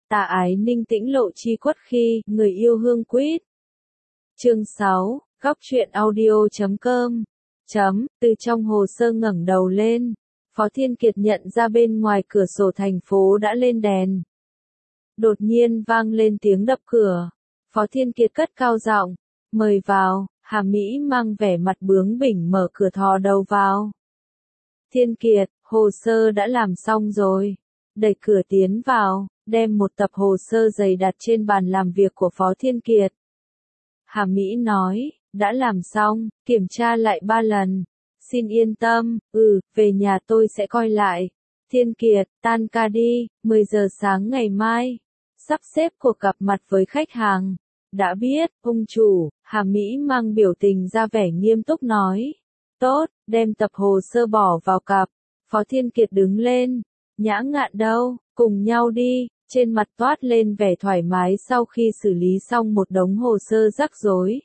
Tà ái ninh tĩnh lộ chi quất khi, người yêu hương quýt. Chương 6, góc truyện audio.com. Từ trong hồ sơ ngẩng đầu lên, Phó Thiên Kiệt nhận ra bên ngoài cửa sổ thành phố đã lên đèn. Đột nhiên vang lên tiếng đập cửa. Phó Thiên Kiệt cất cao giọng, mời vào. Hà Mỹ mang vẻ mặt bướng bỉnh mở cửa thò đầu vào. Thiên Kiệt, hồ sơ đã làm xong rồi. Đẩy cửa tiến vào, đem một tập hồ sơ dày đặt trên bàn làm việc của Phó Thiên Kiệt. Hà Mỹ nói, đã làm xong, kiểm tra lại 3 lần. Xin yên tâm, về nhà tôi sẽ coi lại. Thiên Kiệt, tan ca đi, 10 giờ sáng ngày mai. Sắp xếp cuộc gặp mặt với khách hàng. Đã biết, ông chủ. Hà Mỹ mang biểu tình ra vẻ nghiêm túc nói. Tốt, đem tập hồ sơ bỏ vào cặp. Phó Thiên Kiệt đứng lên. Nhã Ngạn đâu, cùng nhau đi. Trên mặt toát lên vẻ thoải mái sau khi xử lý xong một đống hồ sơ rắc rối.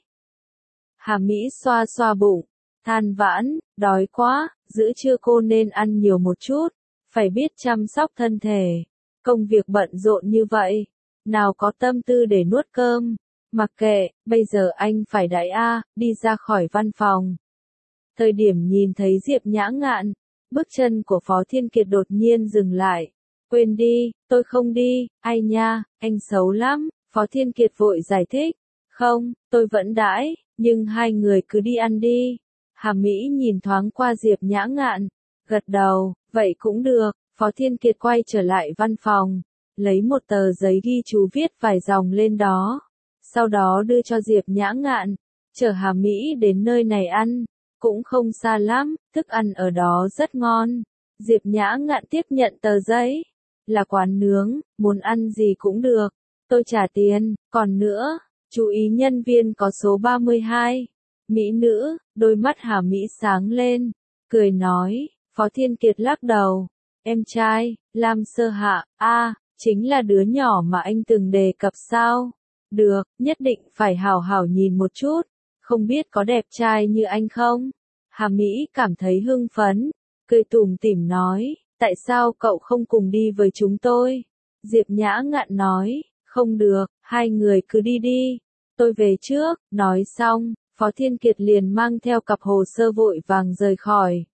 Hà Mỹ xoa xoa bụng. Than vãn, đói quá, giữa trưa cô nên ăn nhiều một chút. Phải biết chăm sóc thân thể. Công việc bận rộn như vậy. Nào có tâm tư để nuốt cơm. Mặc kệ, bây giờ anh phải đãi đi ra khỏi văn phòng. Thời điểm nhìn thấy Diệp Nhã Ngạn, bước chân của Phó Thiên Kiệt đột nhiên dừng lại. Quên đi, tôi không đi, ai nha, anh xấu lắm, Phó Thiên Kiệt vội giải thích. Không, tôi vẫn đãi, nhưng hai người cứ đi ăn đi. Hà Mỹ nhìn thoáng qua Diệp Nhã Ngạn, gật đầu, vậy cũng được. Phó Thiên Kiệt quay trở lại văn phòng, lấy một tờ giấy ghi chú viết vài dòng lên đó. Sau đó đưa cho Diệp Nhã Ngạn, chở Hà Mỹ đến nơi này ăn, cũng không xa lắm, thức ăn ở đó rất ngon. Diệp Nhã Ngạn tiếp nhận tờ giấy, là quán nướng, muốn ăn gì cũng được, tôi trả tiền, còn nữa, chú ý nhân viên có số 32, mỹ nữ, đôi mắt Hà Mỹ sáng lên, cười nói. Phó Thiên Kiệt lắc đầu, em trai, Lam Sơ Hạ, chính là đứa nhỏ mà anh từng đề cập sao? Được, nhất định phải hảo hảo nhìn một chút, không biết có đẹp trai như anh không? Hà Mỹ cảm thấy hưng phấn, cười tủm tỉm nói, tại sao cậu không cùng đi với chúng tôi? Diệp Nhã Ngạn nói, không được, hai người cứ đi đi, tôi về trước. Nói xong, Phó Thiên Kiệt liền mang theo cặp hồ sơ vội vàng rời khỏi.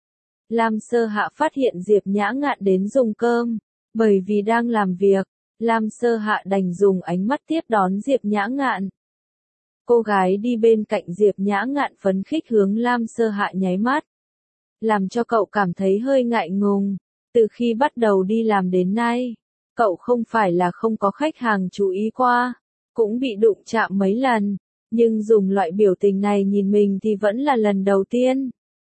Lam Sơ Hạ phát hiện Diệp Nhã Ngạn đến dùng cơm, bởi vì đang làm việc. Lam Sơ Hạ đành dùng ánh mắt tiếp đón Diệp Nhã Ngạn. Cô gái đi bên cạnh Diệp Nhã Ngạn phấn khích hướng Lam Sơ Hạ nháy mắt, làm cho cậu cảm thấy hơi ngại ngùng. Từ khi bắt đầu đi làm đến nay, cậu không phải là không có khách hàng chú ý qua, cũng bị đụng chạm mấy lần, nhưng dùng loại biểu tình này nhìn mình thì vẫn là lần đầu tiên.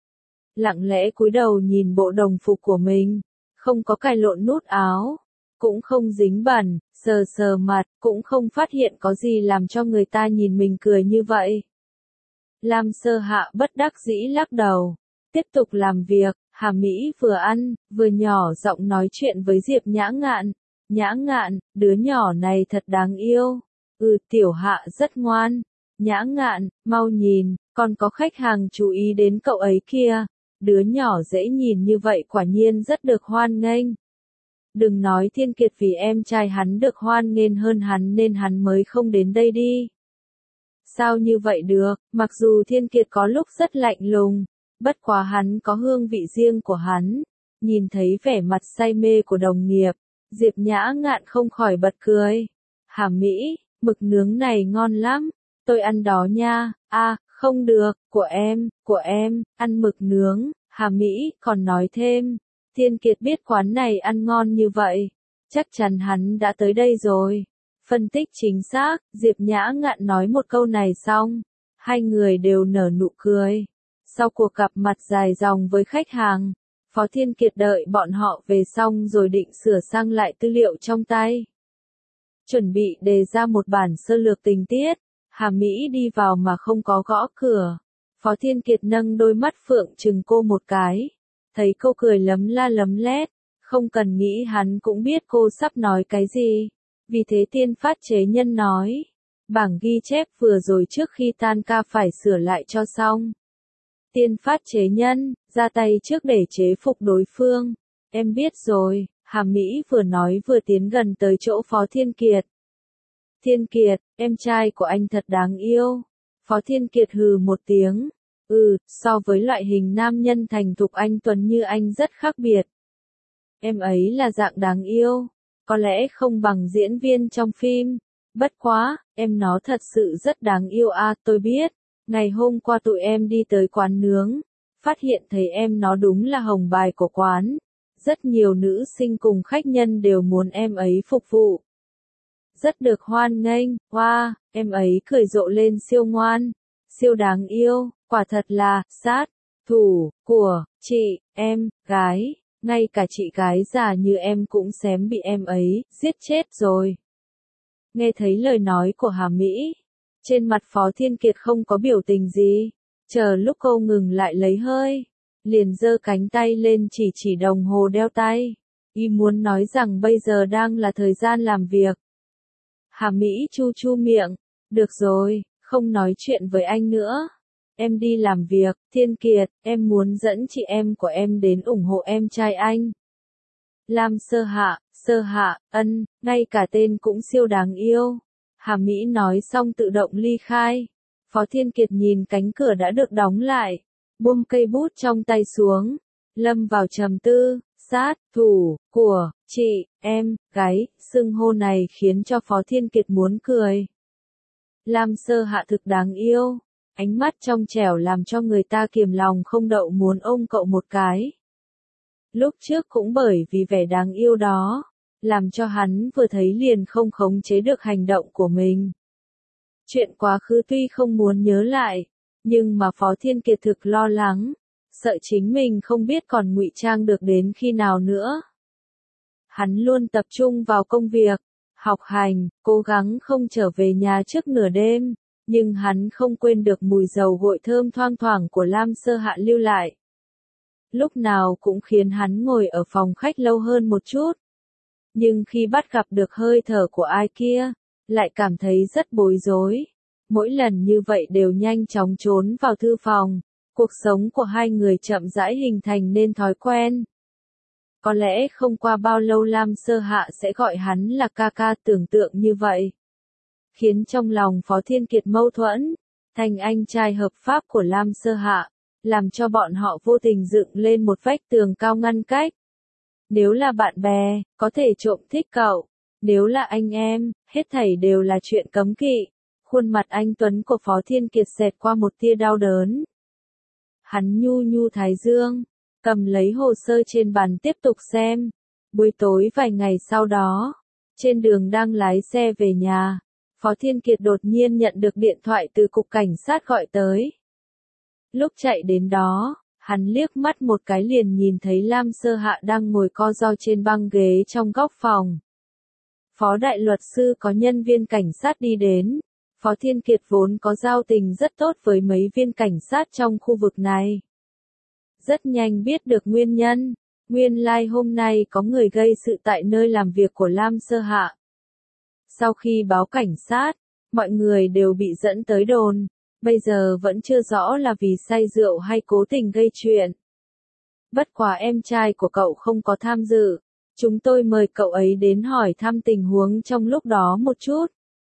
Lặng lẽ cúi đầu nhìn bộ đồng phục của mình, không có cài lộn nút áo, cũng không dính bẩn, sờ sờ mặt, cũng không phát hiện có gì làm cho người ta nhìn mình cười như vậy. Lam Sơ Hạ bất đắc dĩ lắc đầu, tiếp tục làm việc. Hà Mỹ vừa ăn, vừa nhỏ giọng nói chuyện với Diệp Nhã Ngạn. Nhã Ngạn, đứa nhỏ này thật đáng yêu. Tiểu Hạ rất ngoan. Nhã Ngạn, mau nhìn, còn có khách hàng chú ý đến cậu ấy kia. Đứa nhỏ dễ nhìn như vậy quả nhiên rất được hoan nghênh. Đừng nói Thiên Kiệt vì em trai hắn được hoan nghênh hơn hắn nên hắn mới không đến đây đi. Sao như vậy được, mặc dù Thiên Kiệt có lúc rất lạnh lùng, bất quá hắn có hương vị riêng của hắn. Nhìn thấy vẻ mặt say mê của đồng nghiệp, Diệp Nhã Ngạn không khỏi bật cười. Hà Mỹ, mực nướng này ngon lắm, tôi ăn đó nha. Không được, của em, ăn mực nướng. Hà Mỹ còn nói thêm, Thiên Kiệt biết quán này ăn ngon như vậy, chắc chắn hắn đã tới đây rồi. Phân tích chính xác, Diệp Nhã Ngạn nói một câu này xong, hai người đều nở nụ cười. Sau cuộc gặp mặt dài dòng với khách hàng, Phó Thiên Kiệt đợi bọn họ về xong rồi định sửa sang lại tư liệu trong tay. Chuẩn bị đề ra một bản sơ lược tình tiết, Hà Mỹ đi vào mà không có gõ cửa. Phó Thiên Kiệt nâng đôi mắt phượng trừng cô một cái. Thấy cô cười lấm la lấm lét, không cần nghĩ hắn cũng biết cô sắp nói cái gì. Vì thế Tiên Phát Chế Nhân nói, bảng ghi chép vừa rồi trước khi tan ca phải sửa lại cho xong. Tiên Phát Chế Nhân, ra tay trước để chế phục đối phương. Em biết rồi. Hà Mỹ vừa nói vừa tiến gần tới chỗ Phó Thiên Kiệt. Thiên Kiệt, em trai của anh thật đáng yêu. Phó Thiên Kiệt hừ một tiếng. So với loại hình nam nhân thành thục anh tuấn như anh rất khác biệt. Em ấy là dạng đáng yêu. Có lẽ không bằng diễn viên trong phim. Bất quá, em nó thật sự rất đáng yêu tôi biết. Ngày hôm qua tụi em đi tới quán nướng. Phát hiện thấy em nó đúng là hồng bài của quán. Rất nhiều nữ sinh cùng khách nhân đều muốn em ấy phục vụ. Rất được hoan nghênh, wow, em ấy cười rộ lên siêu ngoan, siêu đáng yêu, quả thật là, sát, thủ, của, chị, em, gái, ngay cả chị gái già như em cũng xém bị em ấy, giết chết rồi. Nghe thấy lời nói của Hà Mỹ, trên mặt Phó Thiên Kiệt không có biểu tình gì, chờ lúc cô ngừng lại lấy hơi, liền giơ cánh tay lên chỉ đồng hồ đeo tay, y muốn nói rằng bây giờ đang là thời gian làm việc. Hà Mỹ chu chu miệng, được rồi, không nói chuyện với anh nữa. Em đi làm việc, Thiên Kiệt, em muốn dẫn chị em của em đến ủng hộ em trai anh. Lam Sơ Hạ, ngay cả tên cũng siêu đáng yêu. Hà Mỹ nói xong tự động ly khai. Phó Thiên Kiệt nhìn cánh cửa đã được đóng lại, buông cây bút trong tay xuống, lâm vào trầm tư. Sát, thủ, của, chị, em, gái, xưng hô này khiến cho Phó Thiên Kiệt muốn cười. Lam Sơ Hạ thực đáng yêu, ánh mắt trong trẻo làm cho người ta kiềm lòng không đậu muốn ôm cậu một cái. Lúc trước cũng bởi vì vẻ đáng yêu đó, làm cho hắn vừa thấy liền không khống chế được hành động của mình. Chuyện quá khứ tuy không muốn nhớ lại, nhưng mà Phó Thiên Kiệt thực lo lắng. Sợ chính mình không biết còn ngụy trang được đến khi nào nữa. Hắn luôn tập trung vào công việc, học hành, cố gắng không trở về nhà trước nửa đêm, nhưng hắn không quên được mùi dầu gội thơm thoang thoảng của Lam Sơ Hạ lưu lại. Lúc nào cũng khiến hắn ngồi ở phòng khách lâu hơn một chút. Nhưng khi bắt gặp được hơi thở của ai kia, lại cảm thấy rất bối rối. Mỗi lần như vậy đều nhanh chóng trốn vào thư phòng. Cuộc sống của hai người chậm rãi hình thành nên thói quen. Có lẽ không qua bao lâu Lam Sơ Hạ sẽ gọi hắn là ca ca, tưởng tượng như vậy. Khiến trong lòng Phó Thiên Kiệt mâu thuẫn, thành anh trai hợp pháp của Lam Sơ Hạ, làm cho bọn họ vô tình dựng lên một vách tường cao ngăn cách. Nếu là bạn bè, có thể trộm thích cậu. Nếu là anh em, hết thảy đều là chuyện cấm kỵ. Khuôn mặt anh tuấn của Phó Thiên Kiệt xẹt qua một tia đau đớn. Hắn nhu thái dương, cầm lấy hồ sơ trên bàn tiếp tục xem. Buổi tối vài ngày sau đó, trên đường đang lái xe về nhà, Phó Thiên Kiệt đột nhiên nhận được điện thoại từ cục cảnh sát gọi tới. Lúc chạy đến đó, hắn liếc mắt một cái liền nhìn thấy Lam Sơ Hạ đang ngồi co ro trên băng ghế trong góc phòng. Phó đại luật sư có nhân viên cảnh sát đi đến. Phó Thiên Kiệt vốn có giao tình rất tốt với mấy viên cảnh sát trong khu vực này. Rất nhanh biết được nguyên nhân, nguyên lai hôm nay có người gây sự tại nơi làm việc của Lam Sơ Hạ. Sau khi báo cảnh sát, mọi người đều bị dẫn tới đồn, bây giờ vẫn chưa rõ là vì say rượu hay cố tình gây chuyện. Bất quá em trai của cậu không có tham dự, chúng tôi mời cậu ấy đến hỏi thăm tình huống trong lúc đó một chút.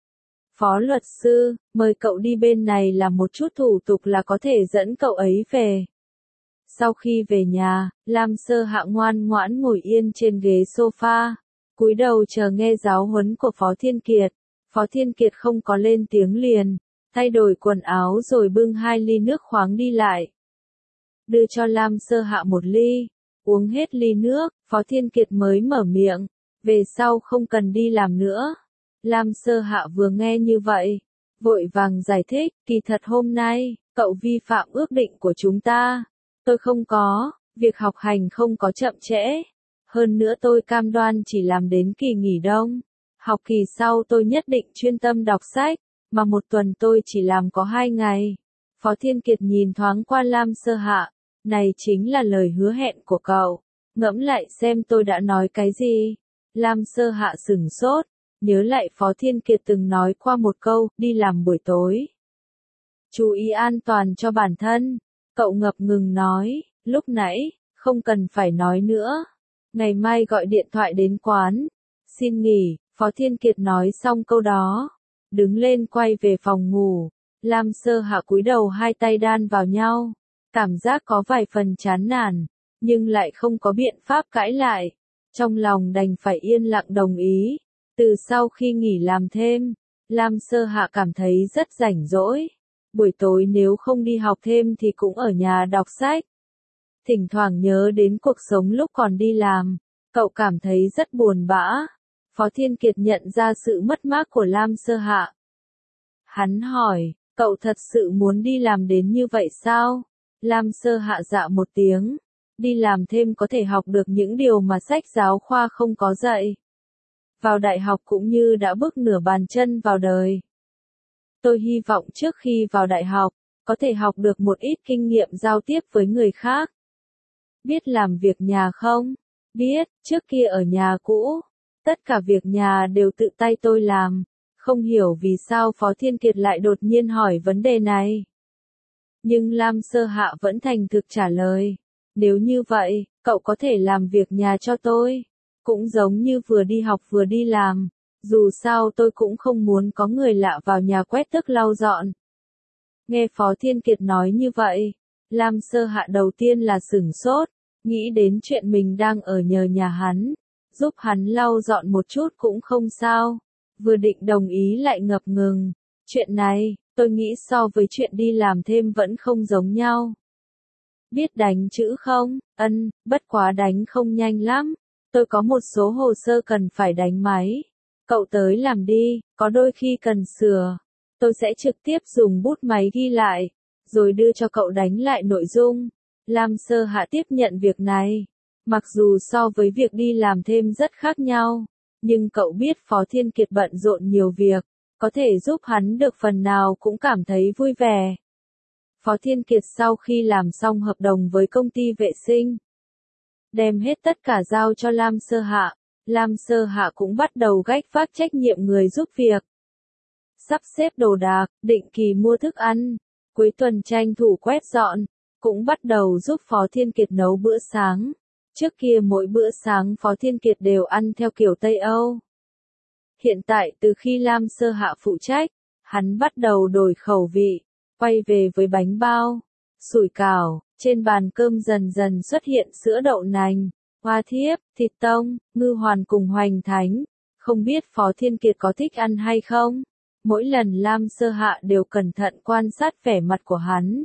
Phó luật sư, mời cậu đi bên này làm một chút thủ tục là có thể dẫn cậu ấy về. Sau khi về nhà, Lam Sơ Hạ ngoan ngoãn ngồi yên trên ghế sofa, cúi đầu chờ nghe giáo huấn của Phó Thiên Kiệt. Phó Thiên Kiệt không có lên tiếng liền, thay đổi quần áo rồi bưng 2 ly nước khoáng đi lại. Đưa cho Lam Sơ Hạ một ly, uống hết ly nước, Phó Thiên Kiệt mới mở miệng, về sau không cần đi làm nữa. Lam Sơ Hạ vừa nghe như vậy, vội vàng giải thích, kỳ thật hôm nay, cậu vi phạm ước định của chúng ta. Tôi không có, việc học hành không có chậm trễ. Hơn nữa tôi cam đoan chỉ làm đến kỳ nghỉ đông. Học kỳ sau tôi nhất định chuyên tâm đọc sách, mà một tuần tôi chỉ làm có 2 ngày. Phó Thiên Kiệt nhìn thoáng qua Lam Sơ Hạ, này chính là lời hứa hẹn của cậu. Ngẫm lại xem tôi đã nói cái gì. Lam Sơ Hạ sửng sốt. Nhớ lại Phó Thiên Kiệt từng nói qua một câu, đi làm buổi tối. Chú ý an toàn cho bản thân. Cậu ngập ngừng nói, lúc nãy, không cần phải nói nữa. Ngày mai gọi điện thoại đến quán. Xin nghỉ, Phó Thiên Kiệt nói xong câu đó. Đứng lên quay về phòng ngủ. Lam Sơ Hạ cúi đầu hai tay đan vào nhau. Cảm giác có vài phần chán nản, nhưng lại không có biện pháp cãi lại. Trong lòng đành phải yên lặng đồng ý. Từ sau khi nghỉ làm thêm, Lam Sơ Hạ cảm thấy rất rảnh rỗi. Buổi tối nếu không đi học thêm thì cũng ở nhà đọc sách. Thỉnh thoảng nhớ đến cuộc sống lúc còn đi làm, cậu cảm thấy rất buồn bã. Phó Thiên Kiệt nhận ra sự mất mát của Lam Sơ Hạ. Hắn hỏi, cậu thật sự muốn đi làm đến như vậy sao? Lam Sơ Hạ dạ một tiếng. Đi làm thêm có thể học được những điều mà sách giáo khoa không có dạy. Vào đại học cũng như đã bước nửa bàn chân vào đời. Tôi hy vọng trước khi vào đại học, có thể học được một ít kinh nghiệm giao tiếp với người khác. Biết làm việc nhà không? Biết, trước kia ở nhà cũ, tất cả việc nhà đều tự tay tôi làm. Không hiểu vì sao Phó Thiên Kiệt lại đột nhiên hỏi vấn đề này. Nhưng Lam Sơ Hạ vẫn thành thực trả lời. Nếu như vậy, cậu có thể làm việc nhà cho tôi. Cũng giống như vừa đi học vừa đi làm. Dù sao tôi cũng không muốn có người lạ vào nhà quét tước lau dọn. Nghe Phó Thiên Kiệt nói như vậy, Lam Sơ Hạ đầu tiên là sửng sốt, nghĩ đến chuyện mình đang ở nhờ nhà hắn, giúp hắn lau dọn một chút cũng không sao. Vừa định đồng ý lại ngập ngừng. Chuyện này, tôi nghĩ so với chuyện đi làm thêm vẫn không giống nhau. Biết đánh chữ không? Bất quá đánh không nhanh lắm. Tôi có một số hồ sơ cần phải đánh máy. Cậu tới làm đi, có đôi khi cần sửa. Tôi sẽ trực tiếp dùng bút máy ghi lại, rồi đưa cho cậu đánh lại nội dung. Lam Sơ Hạ tiếp nhận việc này. Mặc dù so với việc đi làm thêm rất khác nhau, nhưng cậu biết Phó Thiên Kiệt bận rộn nhiều việc, có thể giúp hắn được phần nào cũng cảm thấy vui vẻ. Phó Thiên Kiệt sau khi làm xong hợp đồng với công ty vệ sinh, đem hết tất cả giao cho Lam Sơ Hạ. Lam Sơ Hạ cũng bắt đầu gánh vác trách nhiệm người giúp việc. Sắp xếp đồ đạc, định kỳ mua thức ăn, cuối tuần tranh thủ quét dọn, cũng bắt đầu giúp Phó Thiên Kiệt nấu bữa sáng. Trước kia mỗi bữa sáng Phó Thiên Kiệt đều ăn theo kiểu Tây Âu. Hiện tại từ khi Lam Sơ Hạ phụ trách, hắn bắt đầu đổi khẩu vị, quay về với bánh bao, sủi cảo, trên bàn cơm dần dần xuất hiện sữa đậu nành, hoa thiếp, thịt tông, ngư hoàn cùng hoành thánh. Không biết Phó Thiên Kiệt có thích ăn hay không? Mỗi lần Lam Sơ Hạ đều cẩn thận quan sát vẻ mặt của hắn.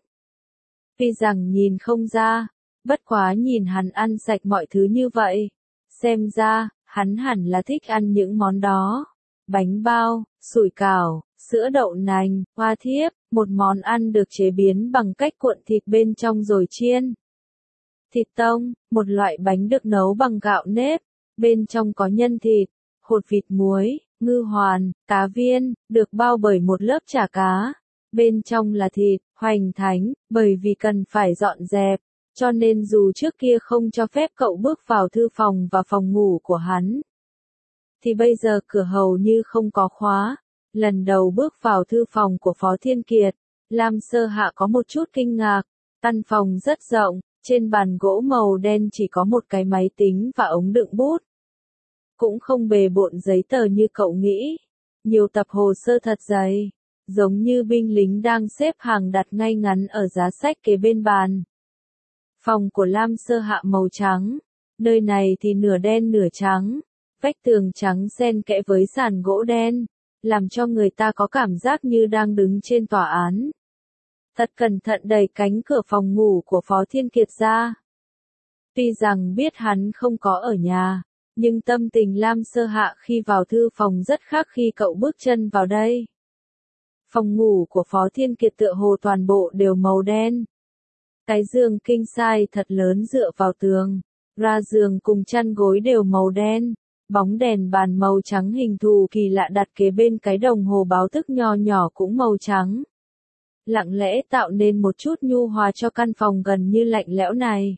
Tuy rằng nhìn không ra, bất quá nhìn hắn ăn sạch mọi thứ như vậy. Xem ra, hắn hẳn là thích ăn những món đó. Bánh bao, sủi cảo, sữa đậu nành, hoa thiếp, một món ăn được chế biến bằng cách cuộn thịt bên trong rồi chiên. Thịt tông, một loại bánh được nấu bằng gạo nếp, bên trong có nhân thịt, hột vịt muối, ngư hoàn, cá viên, được bao bởi một lớp chả cá. Bên trong là thịt, hoành thánh, bởi vì cần phải dọn dẹp, cho nên dù trước kia không cho phép cậu bước vào thư phòng và phòng ngủ của hắn, thì bây giờ cửa hầu như không có khóa. Lần đầu bước vào thư phòng của Phó Thiên Kiệt, Lam Sơ Hạ có một chút kinh ngạc. Căn phòng rất rộng, trên bàn gỗ màu đen chỉ có một cái máy tính và ống đựng bút. Cũng không bề bộn giấy tờ như cậu nghĩ. Nhiều tập hồ sơ thật dày, giống như binh lính đang xếp hàng đặt ngay ngắn ở giá sách kế bên bàn. Phòng của Lam Sơ Hạ màu trắng, nơi này thì nửa đen nửa trắng, vách tường trắng xen kẽ với sàn gỗ đen, làm cho người ta có cảm giác như đang đứng trên tòa án. Thật cẩn thận đẩy cánh cửa phòng ngủ của Phó Thiên Kiệt ra. Tuy rằng biết hắn không có ở nhà, nhưng tâm tình Lam Sơ Hạ khi vào thư phòng rất khác khi cậu bước chân vào đây. Phòng ngủ của Phó Thiên Kiệt tựa hồ toàn bộ đều màu đen. Cái giường king size thật lớn dựa vào tường, ra giường cùng chăn gối đều màu đen. Bóng đèn bàn màu trắng hình thù kỳ lạ đặt kế bên cái đồng hồ báo thức nho nhỏ cũng màu trắng. Lặng lẽ tạo nên một chút nhu hòa cho căn phòng gần như lạnh lẽo này.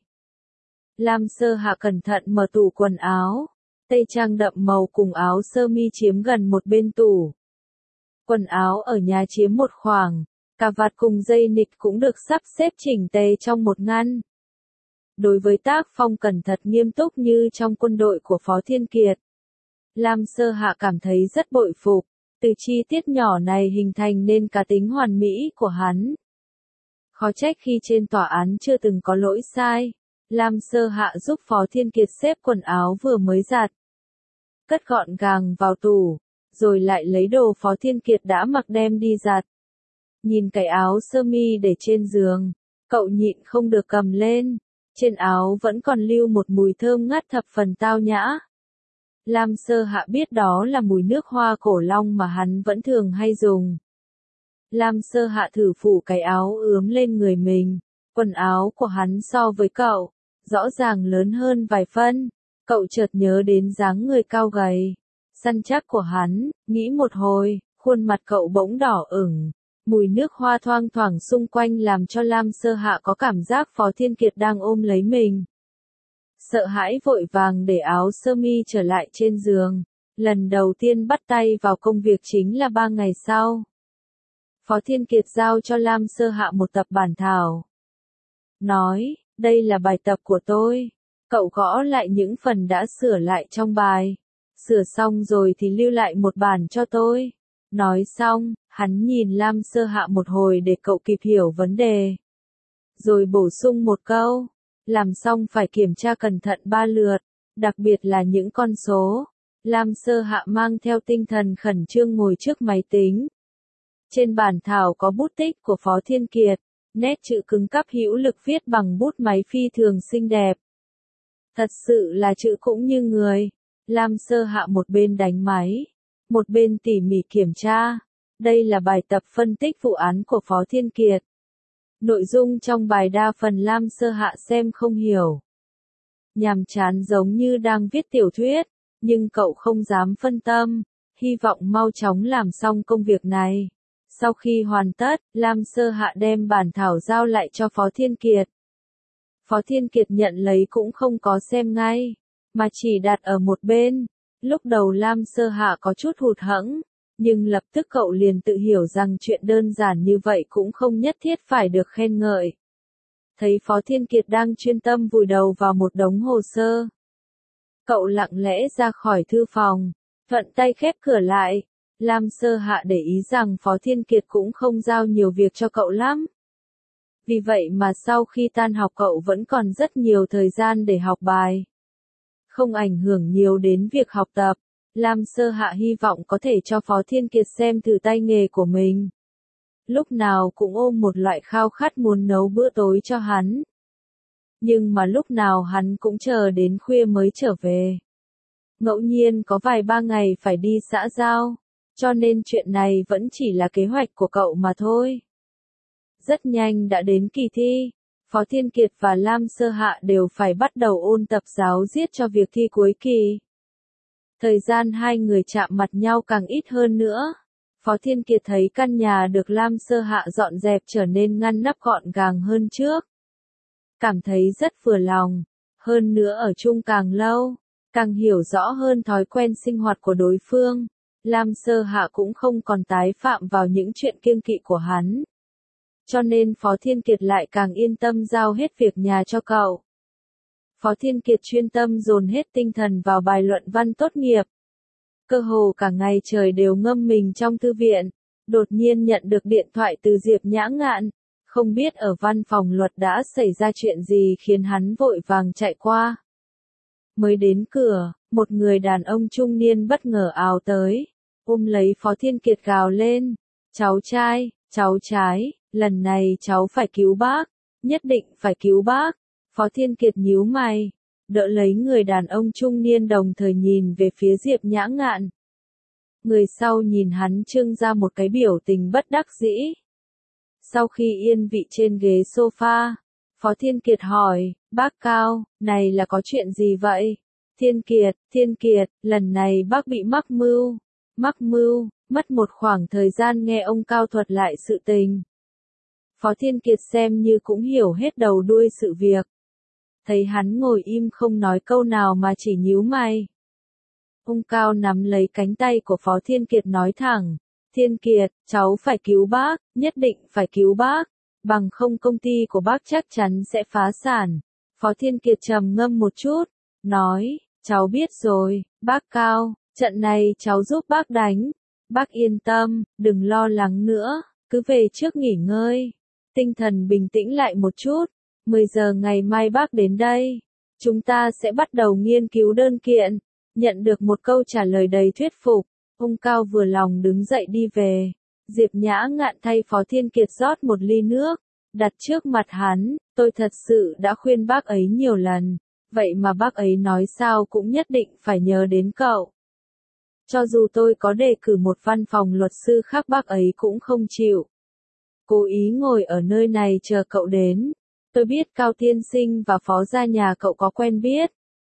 Lam Sơ Hạ cẩn thận mở tủ quần áo. Tây trang đậm màu cùng áo sơ mi chiếm gần một bên tủ. Quần áo ở nhà chiếm một khoảng. Cà vạt cùng dây nịt cũng được sắp xếp chỉnh tề trong một ngăn. Đối với tác phong cẩn thận nghiêm túc như trong quân đội của Phó Thiên Kiệt, Lam Sơ Hạ cảm thấy rất bội phục, từ chi tiết nhỏ này hình thành nên cá tính hoàn mỹ của hắn. Khó trách khi trên tòa án chưa từng có lỗi sai. Lam Sơ Hạ giúp Phó Thiên Kiệt xếp quần áo vừa mới giặt, cất gọn gàng vào tủ, rồi lại lấy đồ Phó Thiên Kiệt đã mặc đem đi giặt. Nhìn cái áo sơ mi để trên giường, cậu nhịn không được cầm lên, trên áo vẫn còn lưu một mùi thơm ngát thập phần tao nhã. Lam Sơ Hạ biết đó là mùi nước hoa cổ long mà hắn vẫn thường hay dùng. Lam Sơ Hạ thử phủ cái áo ướm lên người mình, quần áo của hắn so với cậu, rõ ràng lớn hơn vài phân. Cậu chợt nhớ đến dáng người cao gầy, săn chắc của hắn, nghĩ một hồi, khuôn mặt cậu bỗng đỏ ửng. Mùi nước hoa thoang thoảng xung quanh làm cho Lam Sơ Hạ có cảm giác Phó Thiên Kiệt đang ôm lấy mình. Sợ hãi vội vàng để áo sơ mi trở lại trên giường. Lần đầu tiên bắt tay vào công việc chính là 3 ngày sau. Phó Thiên Kiệt giao cho Lam Sơ Hạ một tập bản thảo. Nói, đây là bài tập của tôi. Cậu gõ lại những phần đã sửa lại trong bài. Sửa xong rồi thì lưu lại một bản cho tôi. Nói xong, hắn nhìn Lam Sơ Hạ một hồi để cậu kịp hiểu vấn đề. Rồi bổ sung một câu. Làm xong phải kiểm tra cẩn thận 3 lượt, đặc biệt là những con số. Lam Sơ Hạ mang theo tinh thần khẩn trương ngồi trước máy tính. Trên bản thảo có bút tích của Phó Thiên Kiệt, nét chữ cứng cáp hữu lực viết bằng bút máy phi thường xinh đẹp. Thật sự là chữ cũng như người. Lam Sơ Hạ một bên đánh máy, một bên tỉ mỉ kiểm tra. Đây là bài tập phân tích vụ án của Phó Thiên Kiệt. Nội dung trong bài đa phần Lam Sơ Hạ xem không hiểu. Nhàm chán giống như đang viết tiểu thuyết, nhưng cậu không dám phân tâm, hy vọng mau chóng làm xong công việc này. Sau khi hoàn tất, Lam Sơ Hạ đem bản thảo giao lại cho Phó Thiên Kiệt. Phó Thiên Kiệt nhận lấy cũng không có xem ngay, mà chỉ đặt ở một bên. Lúc đầu Lam Sơ Hạ có chút hụt hẫng, nhưng lập tức cậu liền tự hiểu rằng chuyện đơn giản như vậy cũng không nhất thiết phải được khen ngợi. Thấy Phó Thiên Kiệt đang chuyên tâm vùi đầu vào một đống hồ sơ. Cậu lặng lẽ ra khỏi thư phòng, thuận tay khép cửa lại. Lam Sơ Hạ để ý rằng Phó Thiên Kiệt cũng không giao nhiều việc cho cậu lắm. Vì vậy mà sau khi tan học cậu vẫn còn rất nhiều thời gian để học bài. Không ảnh hưởng nhiều đến việc học tập. Lam Sơ Hạ hy vọng có thể cho Phó Thiên Kiệt xem thử tay nghề của mình. Lúc nào cũng ôm một loại khao khát muốn nấu bữa tối cho hắn. Nhưng mà lúc nào hắn cũng chờ đến khuya mới trở về. Ngẫu nhiên có vài 3 ngày phải đi xã giao, cho nên chuyện này vẫn chỉ là kế hoạch của cậu mà thôi. Rất nhanh đã đến kỳ thi, Phó Thiên Kiệt và Lam Sơ Hạ đều phải bắt đầu ôn tập giáo diết cho việc thi cuối kỳ. Thời gian hai người chạm mặt nhau càng ít hơn nữa. Phó Thiên Kiệt thấy căn nhà được Lam Sơ Hạ dọn dẹp trở nên ngăn nắp gọn gàng hơn trước. Cảm thấy rất vừa lòng, hơn nữa ở chung càng lâu, càng hiểu rõ hơn thói quen sinh hoạt của đối phương. Lam Sơ Hạ cũng không còn tái phạm vào những chuyện kiêng kỵ của hắn. Cho nên Phó Thiên Kiệt lại càng yên tâm giao hết việc nhà cho cậu. Phó Thiên Kiệt chuyên tâm dồn hết tinh thần vào bài luận văn tốt nghiệp. Cơ hồ cả ngày trời đều ngâm mình trong thư viện, đột nhiên nhận được điện thoại từ Diệp Nhã Ngạn. Không biết ở văn phòng luật đã xảy ra chuyện gì khiến hắn vội vàng chạy qua. Mới đến cửa, một người đàn ông trung niên bất ngờ ào tới, ôm lấy Phó Thiên Kiệt gào lên. Cháu trai, cháu trai, lần này cháu phải cứu bác, nhất định phải cứu bác. Phó Thiên Kiệt nhíu mày, đỡ lấy người đàn ông trung niên đồng thời nhìn về phía Diệp Nhã Ngạn. Người sau nhìn hắn trưng ra một cái biểu tình bất đắc dĩ. Sau khi yên vị trên ghế sofa, Phó Thiên Kiệt hỏi, bác Cao, này là có chuyện gì vậy? Thiên Kiệt, lần này bác bị mắc mưu. Mắc mưu, mất một khoảng thời gian nghe ông Cao thuật lại sự tình. Phó Thiên Kiệt xem như cũng hiểu hết đầu đuôi sự việc. Thấy hắn ngồi im không nói câu nào mà chỉ nhíu mày. Ông Cao nắm lấy cánh tay của Phó Thiên Kiệt nói thẳng, Thiên Kiệt, cháu phải cứu bác, nhất định phải cứu bác, bằng không công ty của bác chắc chắn sẽ phá sản. Phó Thiên Kiệt trầm ngâm một chút, nói, cháu biết rồi, bác Cao, trận này cháu giúp bác đánh. Bác yên tâm, đừng lo lắng nữa, cứ về trước nghỉ ngơi. Tinh thần bình tĩnh lại một chút, 10 giờ ngày mai bác đến đây. Chúng ta sẽ bắt đầu nghiên cứu đơn kiện. Nhận được một câu trả lời đầy thuyết phục, ông Cao vừa lòng đứng dậy đi về. Diệp Nhã Ngạn thay Phó Thiên Kiệt rót một ly nước, đặt trước mặt hắn, tôi thật sự đã khuyên bác ấy nhiều lần, vậy mà bác ấy nói sao cũng nhất định phải nhớ đến cậu. Cho dù tôi có đề cử một văn phòng luật sư khác bác ấy cũng không chịu. Cố ý ngồi ở nơi này chờ cậu đến. Tôi biết Cao tiên sinh và phó gia nhà cậu có quen biết.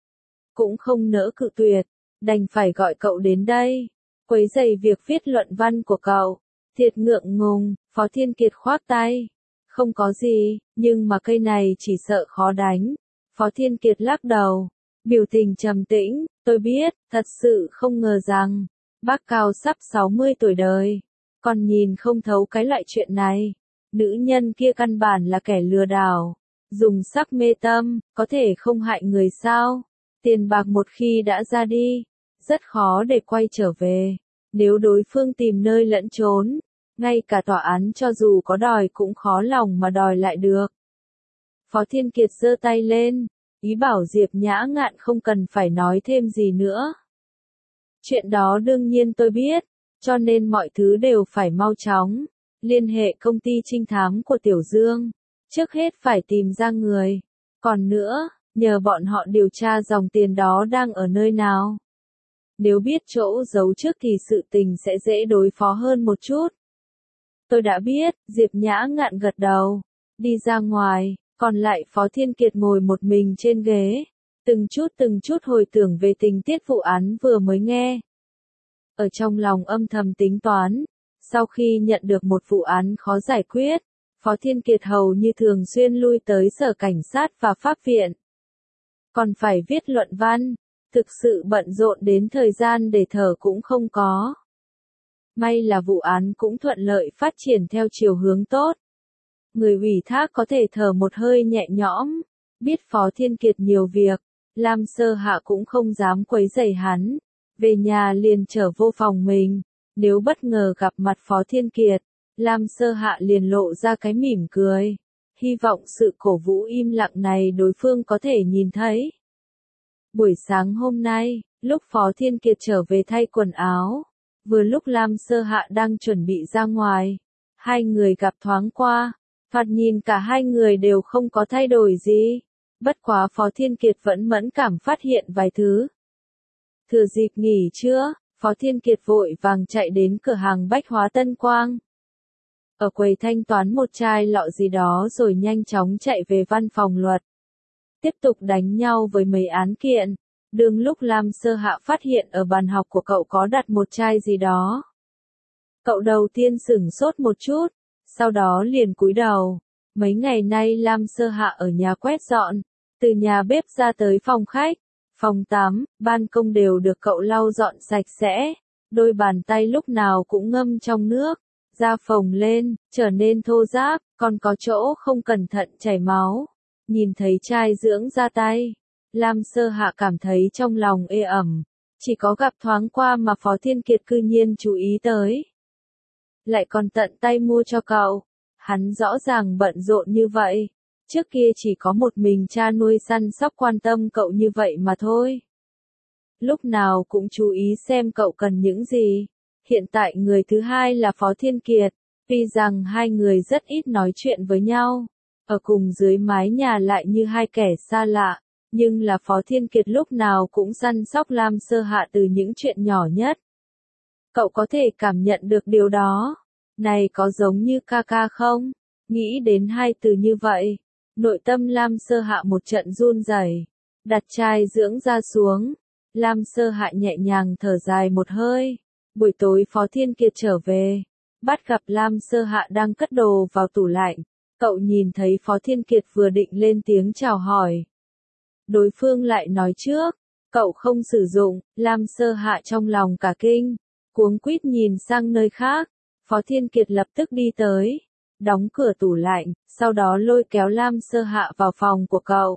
Cũng không nỡ cự tuyệt, đành phải gọi cậu đến đây, quấy rầy việc viết luận văn của cậu. Thiệt ngượng ngùng, Phó Thiên Kiệt khoác tay. Không có gì, nhưng mà cây này chỉ sợ khó đánh. Phó Thiên Kiệt lắc đầu, biểu tình trầm tĩnh, tôi biết, thật sự không ngờ rằng, bác Cao sắp 60 tuổi đời, còn nhìn không thấu cái loại chuyện này. Nữ nhân kia căn bản là kẻ lừa đảo, dùng sắc mê tâm, có thể không hại người sao? Tiền bạc một khi đã ra đi, rất khó để quay trở về. Nếu đối phương tìm nơi lẫn trốn, ngay cả tòa án cho dù có đòi cũng khó lòng mà đòi lại được. Phó Thiên Kiệt giơ tay lên, ý bảo Diệp Nhã Ngạn không cần phải nói thêm gì nữa. Chuyện đó đương nhiên tôi biết, cho nên mọi thứ đều phải mau chóng. Liên hệ công ty trinh thám của Tiểu Dương. Trước hết phải tìm ra người. Còn nữa, nhờ bọn họ điều tra dòng tiền đó đang ở nơi nào. Nếu biết chỗ giấu trước thì sự tình sẽ dễ đối phó hơn một chút. Tôi đã biết, Diệp Nhã Ngạn gật đầu. Đi ra ngoài, còn lại Phó Thiên Kiệt ngồi một mình trên ghế. Từng chút hồi tưởng về tình tiết vụ án vừa mới nghe. Ở trong lòng âm thầm tính toán. Sau khi nhận được một vụ án khó giải quyết, Phó Thiên Kiệt hầu như thường xuyên lui tới sở cảnh sát và pháp viện. Còn phải viết luận văn, thực sự bận rộn đến thời gian để thở cũng không có. May là vụ án cũng thuận lợi phát triển theo chiều hướng tốt. Người ủy thác có thể thở một hơi nhẹ nhõm, biết Phó Thiên Kiệt nhiều việc, Lam Sơ Hạ cũng không dám quấy rầy hắn, về nhà liền trở vô phòng mình. Nếu bất ngờ gặp mặt Phó Thiên Kiệt, Lam Sơ Hạ liền lộ ra cái mỉm cười. Hy vọng sự cổ vũ im lặng này đối phương có thể nhìn thấy. Buổi sáng hôm nay, lúc Phó Thiên Kiệt trở về thay quần áo, vừa lúc Lam Sơ Hạ đang chuẩn bị ra ngoài, hai người gặp thoáng qua, thoạt nhìn cả hai người đều không có thay đổi gì. Bất quá Phó Thiên Kiệt vẫn mẫn cảm phát hiện vài thứ. Thừa dịp nghỉ trưa, Phó Thiên Kiệt vội vàng chạy đến cửa hàng bách hóa Tân Quang. Ở quầy thanh toán một chai lọ gì đó rồi nhanh chóng chạy về văn phòng luật. Tiếp tục đánh nhau với mấy án kiện. Đương lúc Lam Sơ Hạ phát hiện ở bàn học của cậu có đặt một chai gì đó. Cậu đầu tiên sửng sốt một chút, sau đó liền cúi đầu. Mấy ngày nay Lam Sơ Hạ ở nhà quét dọn, từ nhà bếp ra tới phòng khách, phòng tắm, ban công đều được cậu lau dọn sạch sẽ, đôi bàn tay lúc nào cũng ngâm trong nước, da phồng lên, trở nên thô ráp, còn có chỗ không cẩn thận chảy máu. Nhìn thấy chai dưỡng da tay, Lam Sơ Hạ cảm thấy trong lòng ê ẩm, chỉ có gặp thoáng qua mà Phó Thiên Kiệt cư nhiên chú ý tới. Lại còn tận tay mua cho cậu, hắn rõ ràng bận rộn như vậy. Trước kia chỉ có một mình cha nuôi săn sóc quan tâm cậu như vậy mà thôi. Lúc nào cũng chú ý xem cậu cần những gì. Hiện tại người thứ hai là Phó Thiên Kiệt, tuy rằng hai người rất ít nói chuyện với nhau, ở cùng dưới mái nhà lại như hai kẻ xa lạ, nhưng là Phó Thiên Kiệt lúc nào cũng săn sóc Lam Sơ Hạ từ những chuyện nhỏ nhất. Cậu có thể cảm nhận được điều đó. Này có giống như ca ca không? Nghĩ đến hai từ như vậy, nội tâm Lam Sơ Hạ một trận run rẩy. Đặt chai dưỡng da xuống, Lam Sơ Hạ nhẹ nhàng thở dài một hơi. Buổi tối Phó Thiên Kiệt trở về, bắt gặp Lam Sơ Hạ đang cất đồ vào tủ lạnh. Cậu nhìn thấy Phó Thiên Kiệt vừa định lên tiếng chào hỏi. Đối phương lại nói trước, cậu không sử dụng. Lam Sơ Hạ trong lòng cả kinh, cuống quýt nhìn sang nơi khác. Phó Thiên Kiệt lập tức đi tới, đóng cửa tủ lạnh, sau đó lôi kéo Lam Sơ Hạ vào phòng của cậu.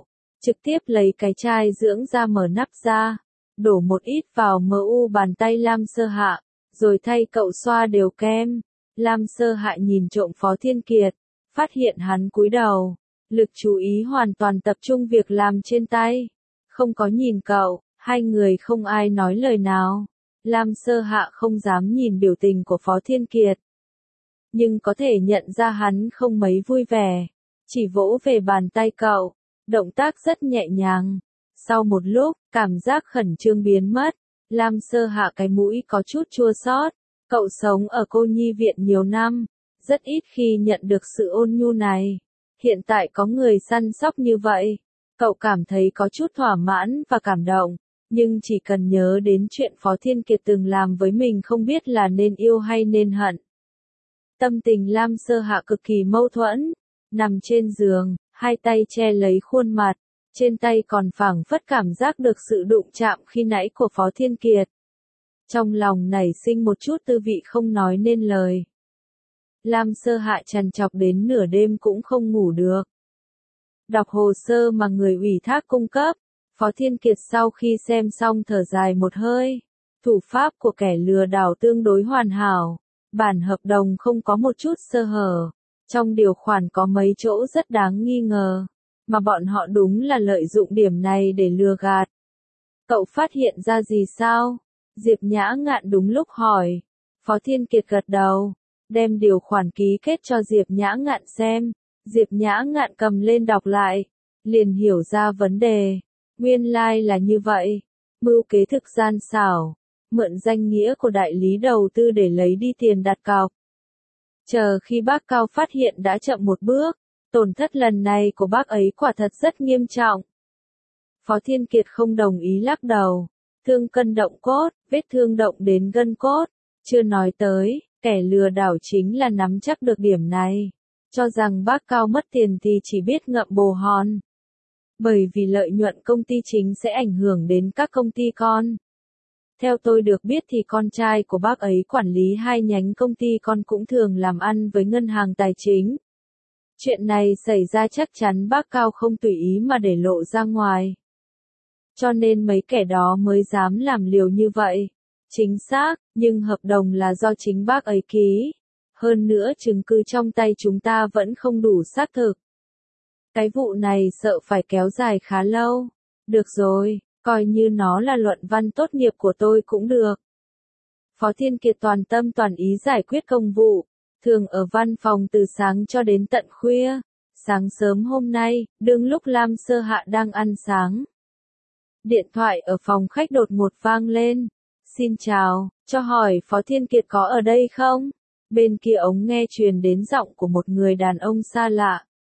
trực tiếp lấy cái chai dưỡng da mở nắp ra, đổ một ít vào mu bàn tay Lam Sơ Hạ, rồi thay cậu xoa đều kem. Lam Sơ Hạ nhìn trộm Phó Thiên Kiệt, phát hiện hắn cúi đầu, lực chú ý hoàn toàn tập trung việc làm trên tay, không có nhìn cậu, hai người không ai nói lời nào. Lam Sơ Hạ không dám nhìn biểu tình của Phó Thiên Kiệt, nhưng có thể nhận ra hắn không mấy vui vẻ, chỉ vỗ về bàn tay cậu, động tác rất nhẹ nhàng. Sau một lúc, cảm giác khẩn trương biến mất, Lam Sơ Hạ cái mũi có chút chua xót. Cậu sống ở cô nhi viện nhiều năm, rất ít khi nhận được sự ôn nhu này. Hiện tại có người săn sóc như vậy, cậu cảm thấy có chút thỏa mãn và cảm động, nhưng chỉ cần nhớ đến chuyện Phó Thiên Kiệt từng làm với mình không biết là nên yêu hay nên hận. Tâm tình Lam Sơ Hạ cực kỳ mâu thuẫn, nằm trên giường, hai tay che lấy khuôn mặt, trên tay còn phảng phất cảm giác được sự đụng chạm khi nãy của Phó Thiên Kiệt. Trong lòng nảy sinh một chút tư vị không nói nên lời. Lam Sơ Hạ trằn trọc đến nửa đêm cũng không ngủ được. Đọc hồ sơ mà người ủy thác cung cấp, Phó Thiên Kiệt sau khi xem xong thở dài một hơi. Thủ pháp của kẻ lừa đảo tương đối hoàn hảo, bản hợp đồng không có một chút sơ hở, trong điều khoản có mấy chỗ rất đáng nghi ngờ, mà bọn họ đúng là lợi dụng điểm này để lừa gạt. Cậu phát hiện ra gì sao? Diệp Nhã Ngạn đúng lúc hỏi. Phó Thiên Kiệt gật đầu, đem điều khoản ký kết cho Diệp Nhã Ngạn xem. Diệp Nhã Ngạn cầm lên đọc lại, liền hiểu ra vấn đề. Nguyên lai là như vậy, mưu kế thực gian xảo, mượn danh nghĩa của đại lý đầu tư để lấy đi tiền đặt cọc. Chờ khi bác Cao phát hiện đã chậm một bước, tổn thất lần này của bác ấy quả thật rất nghiêm trọng. Phó Thiên Kiệt không đồng ý lắc đầu. Thương cân động cốt, vết thương động đến gân cốt, chưa nói tới, kẻ lừa đảo chính là nắm chắc được điểm này, cho rằng bác Cao mất tiền thì chỉ biết ngậm bồ hòn. Bởi vì lợi nhuận công ty chính sẽ ảnh hưởng đến các công ty con. Theo tôi được biết thì con trai của bác ấy quản lý hai nhánh công ty con cũng thường làm ăn với ngân hàng tài chính. Chuyện này xảy ra chắc chắn bác Cao không tùy ý mà để lộ ra ngoài. Cho nên mấy kẻ đó mới dám làm liều như vậy. Chính xác, nhưng hợp đồng là do chính bác ấy ký. Hơn nữa chứng cứ trong tay chúng ta vẫn không đủ xác thực. Cái vụ này sợ phải kéo dài khá lâu. Được rồi, coi như nó là luận văn tốt nghiệp của tôi cũng được. Phó Thiên Kiệt toàn tâm toàn ý giải quyết công vụ, thường ở văn phòng từ sáng cho đến tận khuya. Sáng sớm hôm nay, đương lúc Lam Sơ Hạ đang ăn sáng, điện thoại ở phòng khách đột ngột vang lên. Xin chào, cho hỏi Phó Thiên Kiệt có ở đây không? Bên kia ống nghe truyền đến giọng của một người đàn ông xa lạ.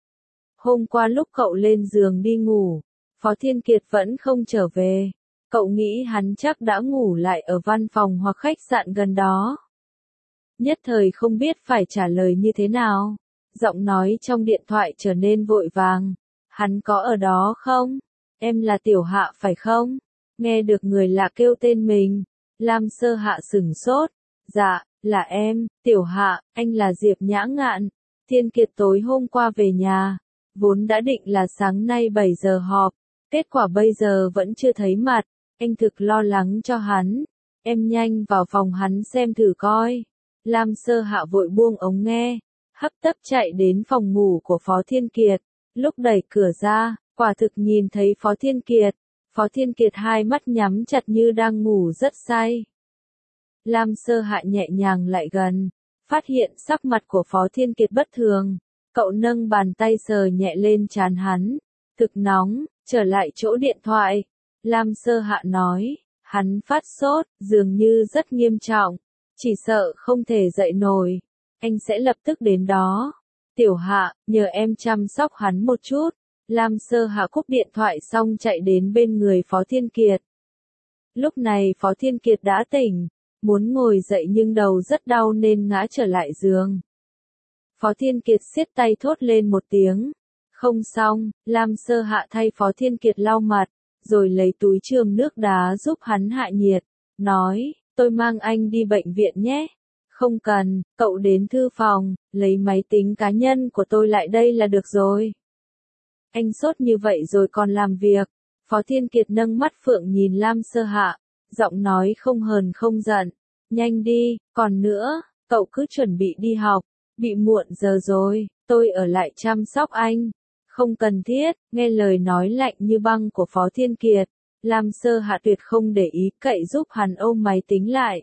Hôm qua lúc cậu lên giường đi ngủ, Phó Thiên Kiệt vẫn không trở về. Cậu nghĩ hắn chắc đã ngủ lại ở văn phòng hoặc khách sạn gần đó. Nhất thời không biết phải trả lời như thế nào. Giọng nói trong điện thoại trở nên vội vàng. Hắn có ở đó không? Em là Tiểu Hạ phải không? Nghe được người lạ kêu tên mình, Lam Sơ Hạ sửng sốt. Dạ, là em, Tiểu Hạ, anh là Diệp Nhã Ngạn. Thiên Kiệt tối hôm qua về nhà, vốn đã định là sáng nay 7 giờ họp, kết quả bây giờ vẫn chưa thấy mặt, anh thực lo lắng cho hắn. Em nhanh vào phòng hắn xem thử coi. Lam Sơ Hạ vội buông ống nghe, hấp tấp chạy đến phòng ngủ của Phó Thiên Kiệt. Lúc đẩy cửa ra, quả thực nhìn thấy Phó Thiên Kiệt. Phó Thiên Kiệt hai mắt nhắm chặt như đang ngủ rất say. Lam Sơ Hạ nhẹ nhàng lại gần, phát hiện sắc mặt của Phó Thiên Kiệt bất thường. Cậu nâng bàn tay sờ nhẹ lên trán hắn. Thực nóng, trở lại chỗ điện thoại. Lam Sơ Hạ nói, hắn phát sốt, dường như rất nghiêm trọng. Chỉ sợ không thể dậy nổi. Anh sẽ lập tức đến đó. Tiểu Hạ, nhờ em chăm sóc hắn một chút. Lam Sơ Hạ cúp điện thoại xong chạy đến bên người Phó Thiên Kiệt. Lúc này Phó Thiên Kiệt đã tỉnh, muốn ngồi dậy nhưng đầu rất đau nên ngã trở lại giường. Phó Thiên Kiệt siết tay thốt lên một tiếng. Không xong, Lam Sơ Hạ thay Phó Thiên Kiệt lau mặt, rồi lấy túi chườm nước đá giúp hắn hạ nhiệt, nói, tôi mang anh đi bệnh viện nhé. Không cần, cậu đến thư phòng, lấy máy tính cá nhân của tôi lại đây là được rồi. Anh sốt như vậy rồi còn làm việc. Phó Thiên Kiệt nâng mắt phượng nhìn Lam Sơ Hạ, giọng nói không hờn không giận. Nhanh đi, còn nữa, cậu cứ chuẩn bị đi học, bị muộn giờ rồi, tôi ở lại chăm sóc anh. Không cần thiết, nghe lời nói lạnh như băng của Phó Thiên Kiệt, Lam Sơ Hạ tuyệt không để ý, cậy giúp hắn ôm máy tính lại.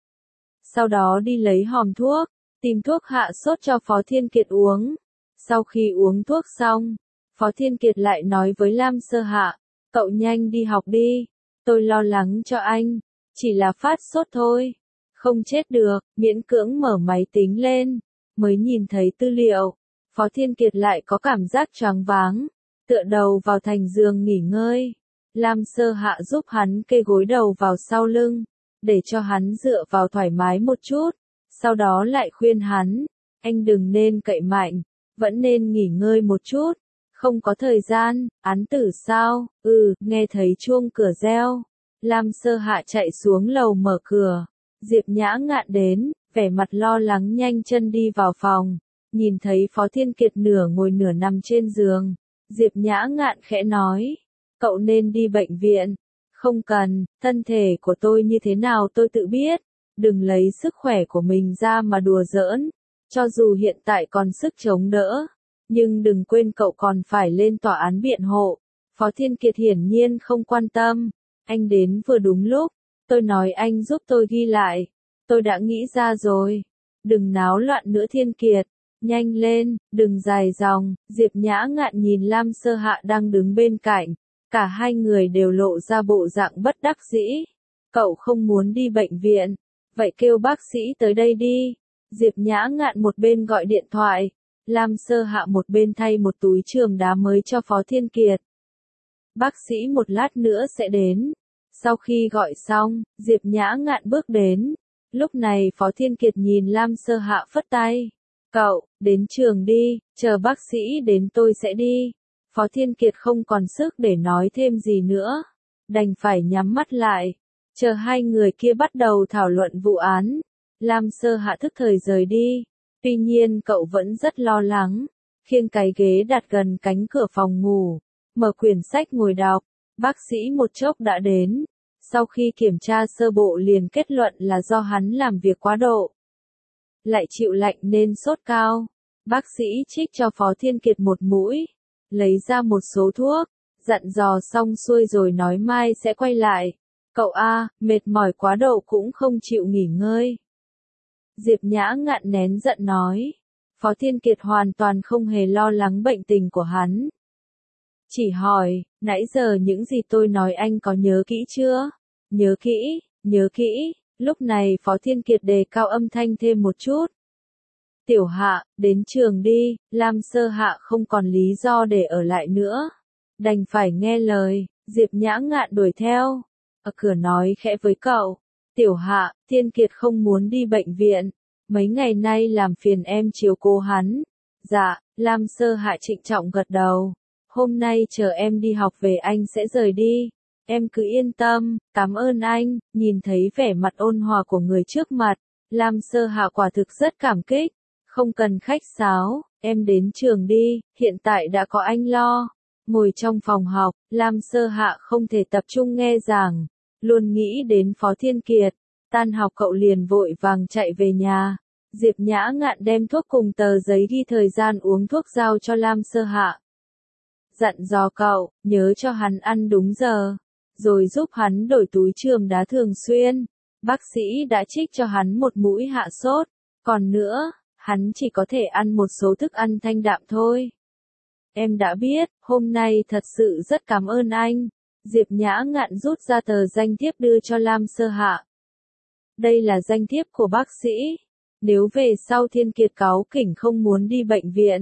Sau đó đi lấy hòm thuốc, tìm thuốc hạ sốt cho Phó Thiên Kiệt uống. Sau khi uống thuốc xong, Phó Thiên Kiệt lại nói với Lam Sơ Hạ, cậu nhanh đi học đi, tôi lo lắng cho anh, chỉ là phát sốt thôi, không chết được, miễn cưỡng mở máy tính lên, mới nhìn thấy tư liệu, Phó Thiên Kiệt lại có cảm giác choáng váng, tựa đầu vào thành giường nghỉ ngơi. Lam Sơ Hạ giúp hắn kê gối đầu vào sau lưng, để cho hắn dựa vào thoải mái một chút, sau đó lại khuyên hắn, anh đừng nên cậy mạnh, vẫn nên nghỉ ngơi một chút, không có thời gian, án tử sao, nghe thấy chuông cửa reo. Lam Sơ Hạ chạy xuống lầu mở cửa, Diệp Nhã Ngạn đến, vẻ mặt lo lắng nhanh chân đi vào phòng, nhìn thấy Phó Thiên Kiệt nửa ngồi nửa nằm trên giường, Diệp Nhã Ngạn khẽ nói, cậu nên đi bệnh viện. Không cần, thân thể của tôi như thế nào tôi tự biết, đừng lấy sức khỏe của mình ra mà đùa giỡn, cho dù hiện tại còn sức chống đỡ, nhưng đừng quên cậu còn phải lên tòa án biện hộ. Phó Thiên Kiệt hiển nhiên không quan tâm, anh đến vừa đúng lúc, tôi nói anh giúp tôi ghi lại, tôi đã nghĩ ra rồi, đừng náo loạn nữa Thiên Kiệt, nhanh lên, đừng dài dòng. Diệp Nhã Ngạn nhìn Lam Sơ Hạ đang đứng bên cạnh. Cả hai người đều lộ ra bộ dạng bất đắc dĩ. Cậu không muốn đi bệnh viện, vậy kêu bác sĩ tới đây đi. Diệp Nhã Ngạn một bên gọi điện thoại, Lam Sơ Hạ một bên thay một túi chườm đá mới cho Phó Thiên Kiệt. Bác sĩ một lát nữa sẽ đến. Sau khi gọi xong, Diệp Nhã Ngạn bước đến. Lúc này Phó Thiên Kiệt nhìn Lam Sơ Hạ phất tay. Cậu, đến trường đi, chờ bác sĩ đến tôi sẽ đi. Phó Thiên Kiệt không còn sức để nói thêm gì nữa, đành phải nhắm mắt lại, chờ hai người kia bắt đầu thảo luận vụ án. Lam Sơ Hạ thức thời rời đi, tuy nhiên cậu vẫn rất lo lắng, khiêng cái ghế đặt gần cánh cửa phòng ngủ, mở quyển sách ngồi đọc. Bác sĩ một chốc đã đến, sau khi kiểm tra sơ bộ liền kết luận là do hắn làm việc quá độ, lại chịu lạnh nên sốt cao. Bác sĩ trích cho Phó Thiên Kiệt một mũi, lấy ra một số thuốc, dặn dò xong xuôi rồi nói mai sẽ quay lại. Cậu mệt mỏi quá độ cũng không chịu nghỉ ngơi. Diệp Nhã Ngạn nén giận nói. Phó Thiên Kiệt hoàn toàn không hề lo lắng bệnh tình của hắn. Chỉ hỏi, nãy giờ những gì tôi nói anh có nhớ kỹ chưa? Nhớ kỹ, nhớ kỹ. Lúc này Phó Thiên Kiệt đề cao âm thanh thêm một chút. Tiểu Hạ, đến trường đi. Lam Sơ Hạ không còn lý do để ở lại nữa, đành phải nghe lời. Diệp Nhã Ngạn đuổi theo, ở cửa nói khẽ với cậu. Tiểu Hạ, Thiên Kiệt không muốn đi bệnh viện, mấy ngày nay làm phiền em chiếu cố hắn. Dạ. Lam Sơ Hạ trịnh trọng gật đầu. Hôm nay chờ em đi học về anh sẽ rời đi. Em cứ yên tâm, cảm ơn anh. Nhìn thấy vẻ mặt ôn hòa của người trước mặt, Lam Sơ Hạ quả thực rất cảm kích. Không cần khách sáo, em đến trường đi, hiện tại đã có anh lo. Ngồi trong phòng học, Lam Sơ Hạ không thể tập trung nghe giảng, luôn nghĩ đến Phó Thiên Kiệt. Tan học cậu liền vội vàng chạy về nhà. Diệp Nhã Ngạn đem thuốc cùng tờ giấy ghi thời gian uống thuốc giao cho Lam Sơ Hạ. Dặn dò cậu, nhớ cho hắn ăn đúng giờ, rồi giúp hắn đổi túi chườm đá thường xuyên. Bác sĩ đã trích cho hắn một mũi hạ sốt, còn nữa, hắn chỉ có thể ăn một số thức ăn thanh đạm thôi. Em đã biết, hôm nay thật sự rất cảm ơn anh. Diệp Nhã Ngạn rút ra tờ danh thiếp đưa cho Lam Sơ Hạ. Đây là danh thiếp của bác sĩ. Nếu về sau Thiên Kiệt cáu kỉnh không muốn đi bệnh viện,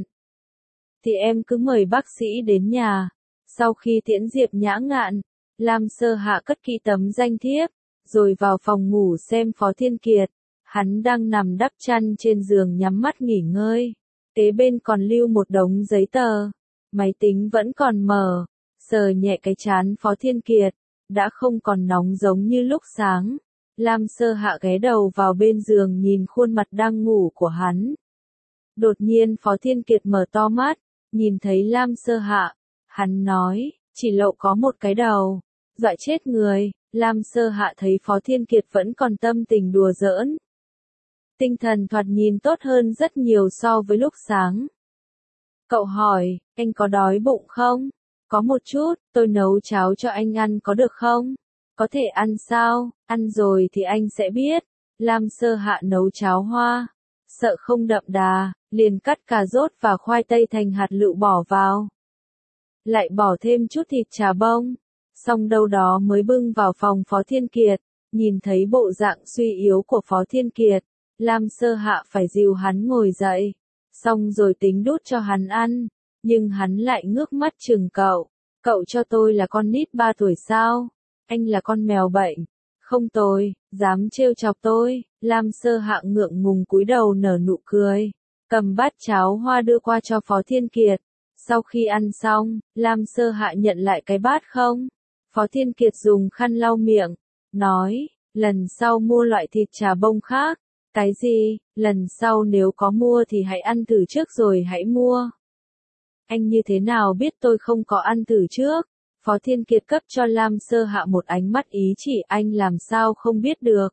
thì em cứ mời bác sĩ đến nhà. Sau khi tiễn Diệp Nhã Ngạn, Lam Sơ Hạ cất kỹ tấm danh thiếp, rồi vào phòng ngủ xem Phó Thiên Kiệt. Hắn đang nằm đắp chăn trên giường nhắm mắt nghỉ ngơi. Kế bên còn lưu một đống giấy tờ. Máy tính vẫn còn mở. Sờ nhẹ cái trán Phó Thiên Kiệt, đã không còn nóng giống như lúc sáng. Lam Sơ Hạ ghé đầu vào bên giường nhìn khuôn mặt đang ngủ của hắn. Đột nhiên Phó Thiên Kiệt mở to mắt, nhìn thấy Lam Sơ Hạ. Hắn nói, chỉ Lộ có một cái đầu, dọa chết người. Lam Sơ Hạ thấy Phó Thiên Kiệt vẫn còn tâm tình đùa giỡn. Tinh thần thoạt nhìn tốt hơn rất nhiều so với lúc sáng. Cậu hỏi, anh có đói bụng không? Có một chút, tôi nấu cháo cho anh ăn có được không? Có thể ăn sao? Ăn rồi thì anh sẽ biết. Lam Sơ Hạ nấu cháo hoa. Sợ không đậm đà, liền cắt cà rốt và khoai tây thành hạt lựu bỏ vào. Lại bỏ thêm chút thịt chà bông. Xong đâu đó mới bưng vào phòng Phó Thiên Kiệt. Nhìn thấy bộ dạng suy yếu của Phó Thiên Kiệt, Lam Sơ Hạ phải dìu hắn ngồi dậy. Xong rồi tính đút cho hắn ăn. Nhưng hắn lại ngước mắt chừng cậu. Cậu cho tôi là con nít 3 tuổi sao? Anh là con mèo bệnh. Không tôi, dám trêu chọc tôi. Lam Sơ Hạ ngượng ngùng cúi đầu nở nụ cười. Cầm bát cháo hoa đưa qua cho Phó Thiên Kiệt. Sau khi ăn xong, Lam Sơ Hạ nhận lại cái bát không? Phó Thiên Kiệt dùng khăn lau miệng. Nói, lần sau mua loại thịt chà bông khác. Cái gì? Lần sau nếu có mua thì hãy ăn thử trước rồi hãy mua. Anh như thế nào biết tôi không có ăn thử trước? Phó Thiên Kiệt cấp cho Lam Sơ Hạ một ánh mắt ý chỉ anh làm sao không biết được.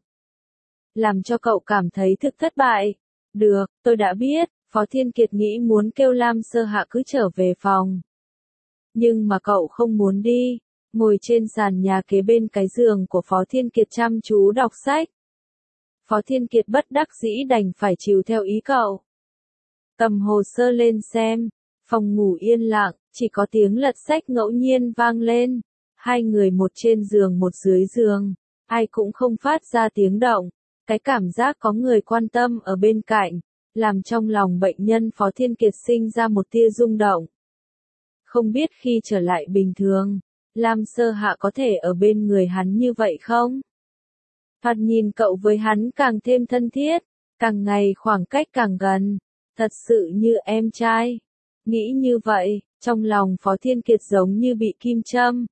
Làm cho cậu cảm thấy thực thất bại. Được, tôi đã biết. Phó Thiên Kiệt nghĩ muốn kêu Lam Sơ Hạ cứ trở về phòng. Nhưng mà cậu không muốn đi. Ngồi trên sàn nhà kế bên cái giường của Phó Thiên Kiệt chăm chú đọc sách. Phó Thiên Kiệt bất đắc dĩ đành phải chiều theo ý cậu. Cầm hồ sơ lên xem. Phòng ngủ yên lặng, chỉ có tiếng lật sách ngẫu nhiên vang lên. Hai người một trên giường một dưới giường. Ai cũng không phát ra tiếng động. Cái cảm giác có người quan tâm ở bên cạnh, làm trong lòng bệnh nhân Phó Thiên Kiệt sinh ra một tia rung động. Không biết khi trở lại bình thường, Lam Sơ Hạ có thể ở bên người hắn như vậy không? Thoạt nhìn cậu với hắn càng thêm thân thiết, càng ngày khoảng cách càng gần, thật sự như em trai. Nghĩ như vậy, trong lòng Phó Thiên Kiệt giống như bị kim châm.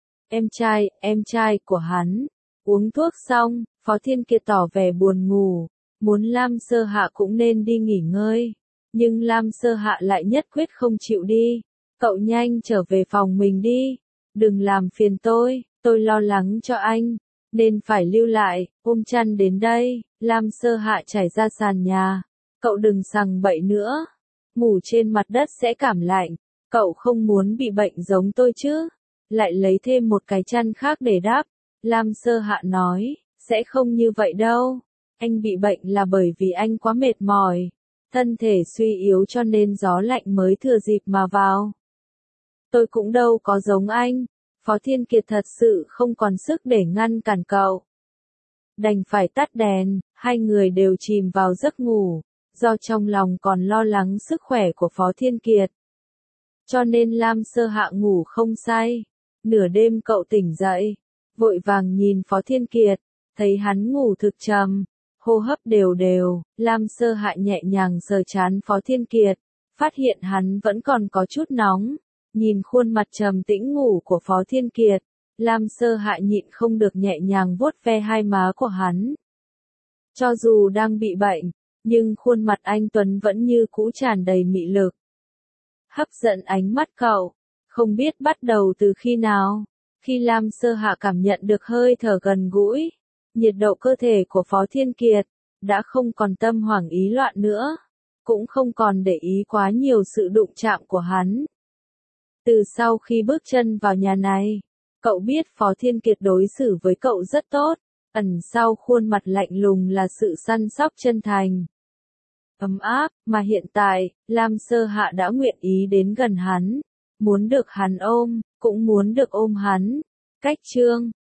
Em trai của hắn. Uống thuốc xong, Phó Thiên Kiệt tỏ vẻ buồn ngủ, muốn Lam Sơ Hạ cũng nên đi nghỉ ngơi. Nhưng Lam Sơ Hạ lại nhất quyết không chịu đi. Cậu nhanh trở về phòng mình đi. Đừng làm phiền tôi lo lắng cho anh. Nên phải lưu lại, ôm chăn đến đây. Lam Sơ Hạ trải ra sàn nhà. Cậu đừng sằng bậy nữa. Ngủ trên mặt đất sẽ cảm lạnh. Cậu không muốn bị bệnh giống tôi chứ. Lại lấy thêm một cái chăn khác để đắp. Lam Sơ Hạ nói, sẽ không như vậy đâu. Anh bị bệnh là bởi vì anh quá mệt mỏi. Thân thể suy yếu cho nên gió lạnh mới thừa dịp mà vào. Tôi cũng đâu có giống anh. Phó Thiên Kiệt thật sự không còn sức để ngăn cản cậu. Đành phải tắt đèn, hai người đều chìm vào giấc ngủ. Do trong lòng còn lo lắng sức khỏe của Phó Thiên Kiệt. Cho nên Lam Sơ Hạ ngủ không say. Nửa đêm cậu tỉnh dậy. Vội vàng nhìn Phó Thiên Kiệt. Thấy hắn ngủ thực trầm. Hô hấp đều đều. Lam Sơ Hạ nhẹ nhàng sờ trán Phó Thiên Kiệt. Phát hiện hắn vẫn còn có chút nóng. Nhìn khuôn mặt trầm tĩnh ngủ của Phó Thiên Kiệt. Lam Sơ Hạ nhịn không được nhẹ nhàng vuốt ve hai má của hắn. Cho dù đang bị bệnh, nhưng khuôn mặt anh Tuấn vẫn như cũ tràn đầy mị lực. Hấp dẫn ánh mắt cậu. Không biết bắt đầu từ khi nào, khi Lam Sơ Hạ cảm nhận được hơi thở gần gũi, nhiệt độ cơ thể của Phó Thiên Kiệt, đã không còn tâm hoảng ý loạn nữa, cũng không còn để ý quá nhiều sự đụng chạm của hắn. Từ sau khi bước chân vào nhà này, cậu biết Phó Thiên Kiệt đối xử với cậu rất tốt, ẩn sau khuôn mặt lạnh lùng là sự săn sóc chân thành. Ấm áp, mà hiện tại, Lam Sơ Hạ đã nguyện ý đến gần hắn, muốn được hắn ôm, cũng muốn được ôm hắn. Cách chương